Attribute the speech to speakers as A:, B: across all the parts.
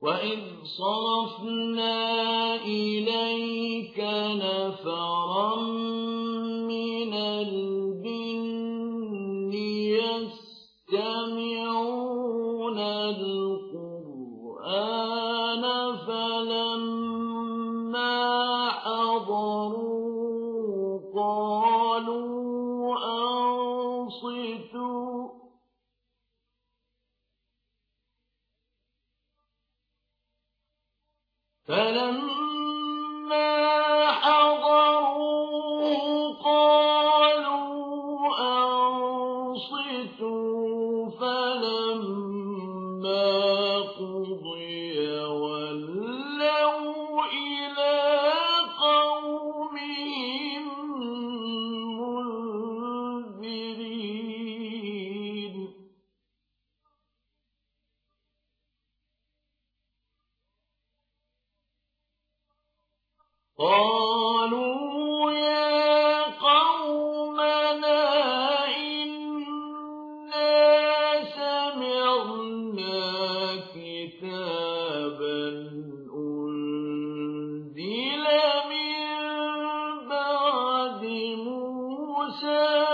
A: وَإِذْ صَرَفْنَا إِلَيْكَ نَفَرًا مِنَ الْجِنِّ يَسْتَمِعُونَ الْقُرْآنَ فَلَمَّا حَضَرُوا قَالُوا أَنصِتُوا فَلَمَّا حَضَرُوهُ قَالُوا أَنصِتُوا فَلَمَّا قُضِيَ وَلَّوْا إِلَىٰ قَوْمِهِم مُنذِرِينَ قَالُوا يَا قَوْمَنَا إِنَّا سَمِعْنَا كِتَابًا أُنزِلَ مِن بَعْدِ مُوسَىٰ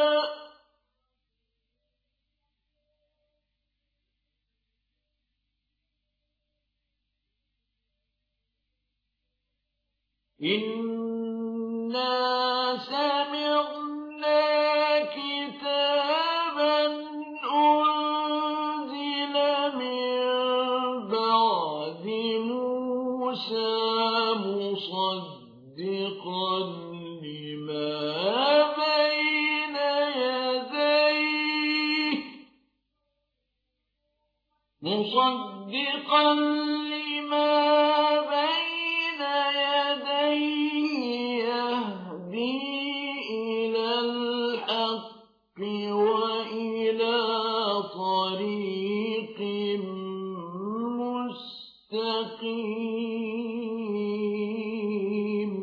A: مُصَدِّقًا لِّمَا بَيْنَ يَدَيْهِ يَهْدِي إِلَى الْحَقِّ وَإِلَىٰ طَرِيقٍ مُّسْتَقِيمٍ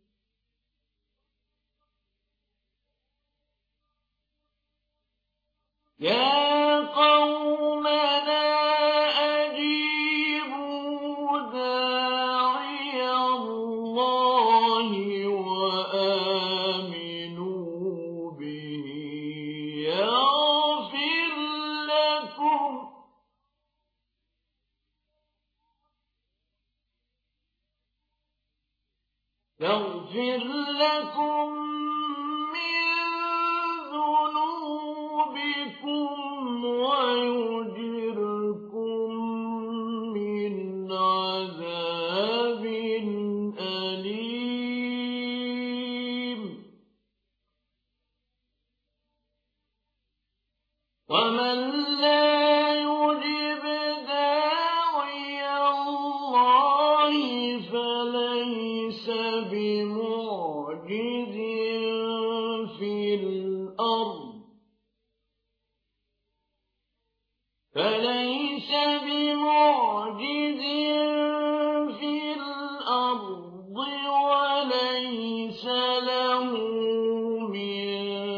A: يَا قَوْمَنَا أَجِيبُوا دَاعِيَ اللَّهِ وَآمِنُوا بِهِ يَغْفِرْ لَكُم مِّن ذُنُوبِكُمْ وَيُجِرْكُم مِّنْ عَذَابٍ أَلِيمٍ وَمَن لَّا يُجِبْ دَاعِيَ اللَّهِ فَلَيْسَ بِمُعْجِزٍ فِي الْأَرْضِ وَلَيْسَ لَهُ مِن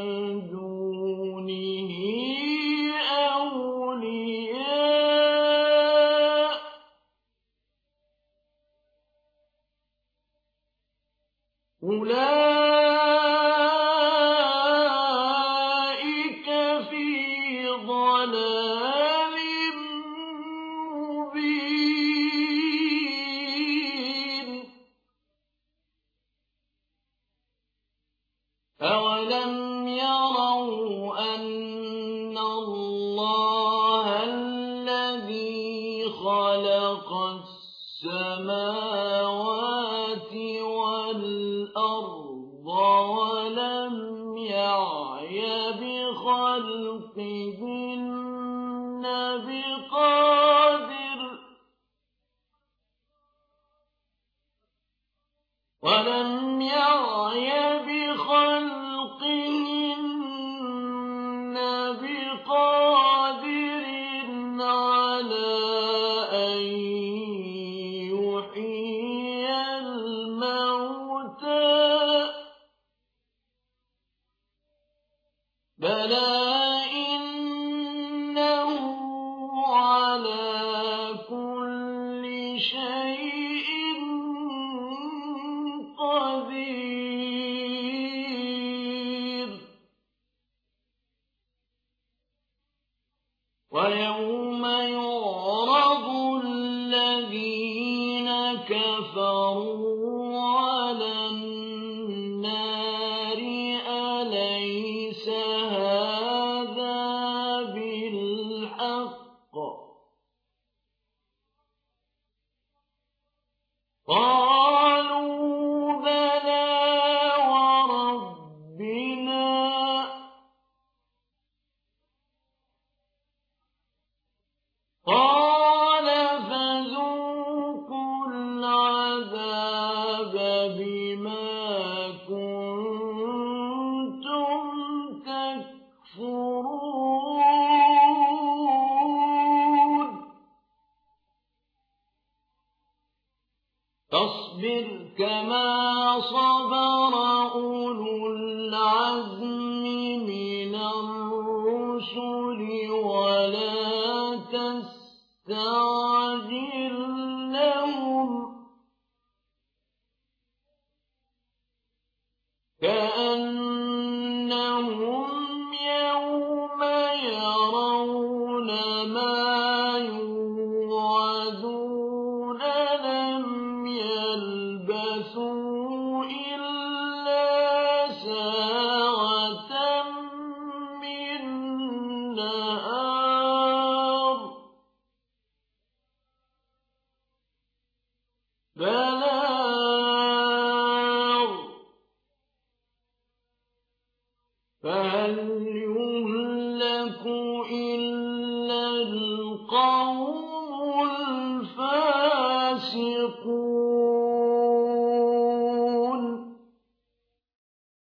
A: دُونِهِ أَوْلِيَاءُ أُولَٰئِكَ فِي ضَلَالٍ مُّبِينٍ أَوَلَمْ يَرَوْا أَنَّ اللَّهَ الَّذِي خَلَقَ السَّمَاوَاتِ وَالْأَرْضَ وَلَمْ يَعْيَ بِخَلْقِهِنَّ بِقَادِرٍ عَلَىٰ أَن يُحْيِيَ الْمَوْتَىٰ بَلَىٰ إِنَّهُ عَلَىٰ كُلِّ ويوم يعرض الذين كفروا على النار أليس هذا بالحق قالوا بلى وربنا قال فذوقوا العذاب بما كنتم تكفرون فاصبر كما صبر أولو العزم من الرسل ولا تستعجل لهم كأنهم يوم يرون ما يوعدون لم يلبثوا إلا ساعة من نهار بلاغ فهل يهلك إلا القوم الفاسقون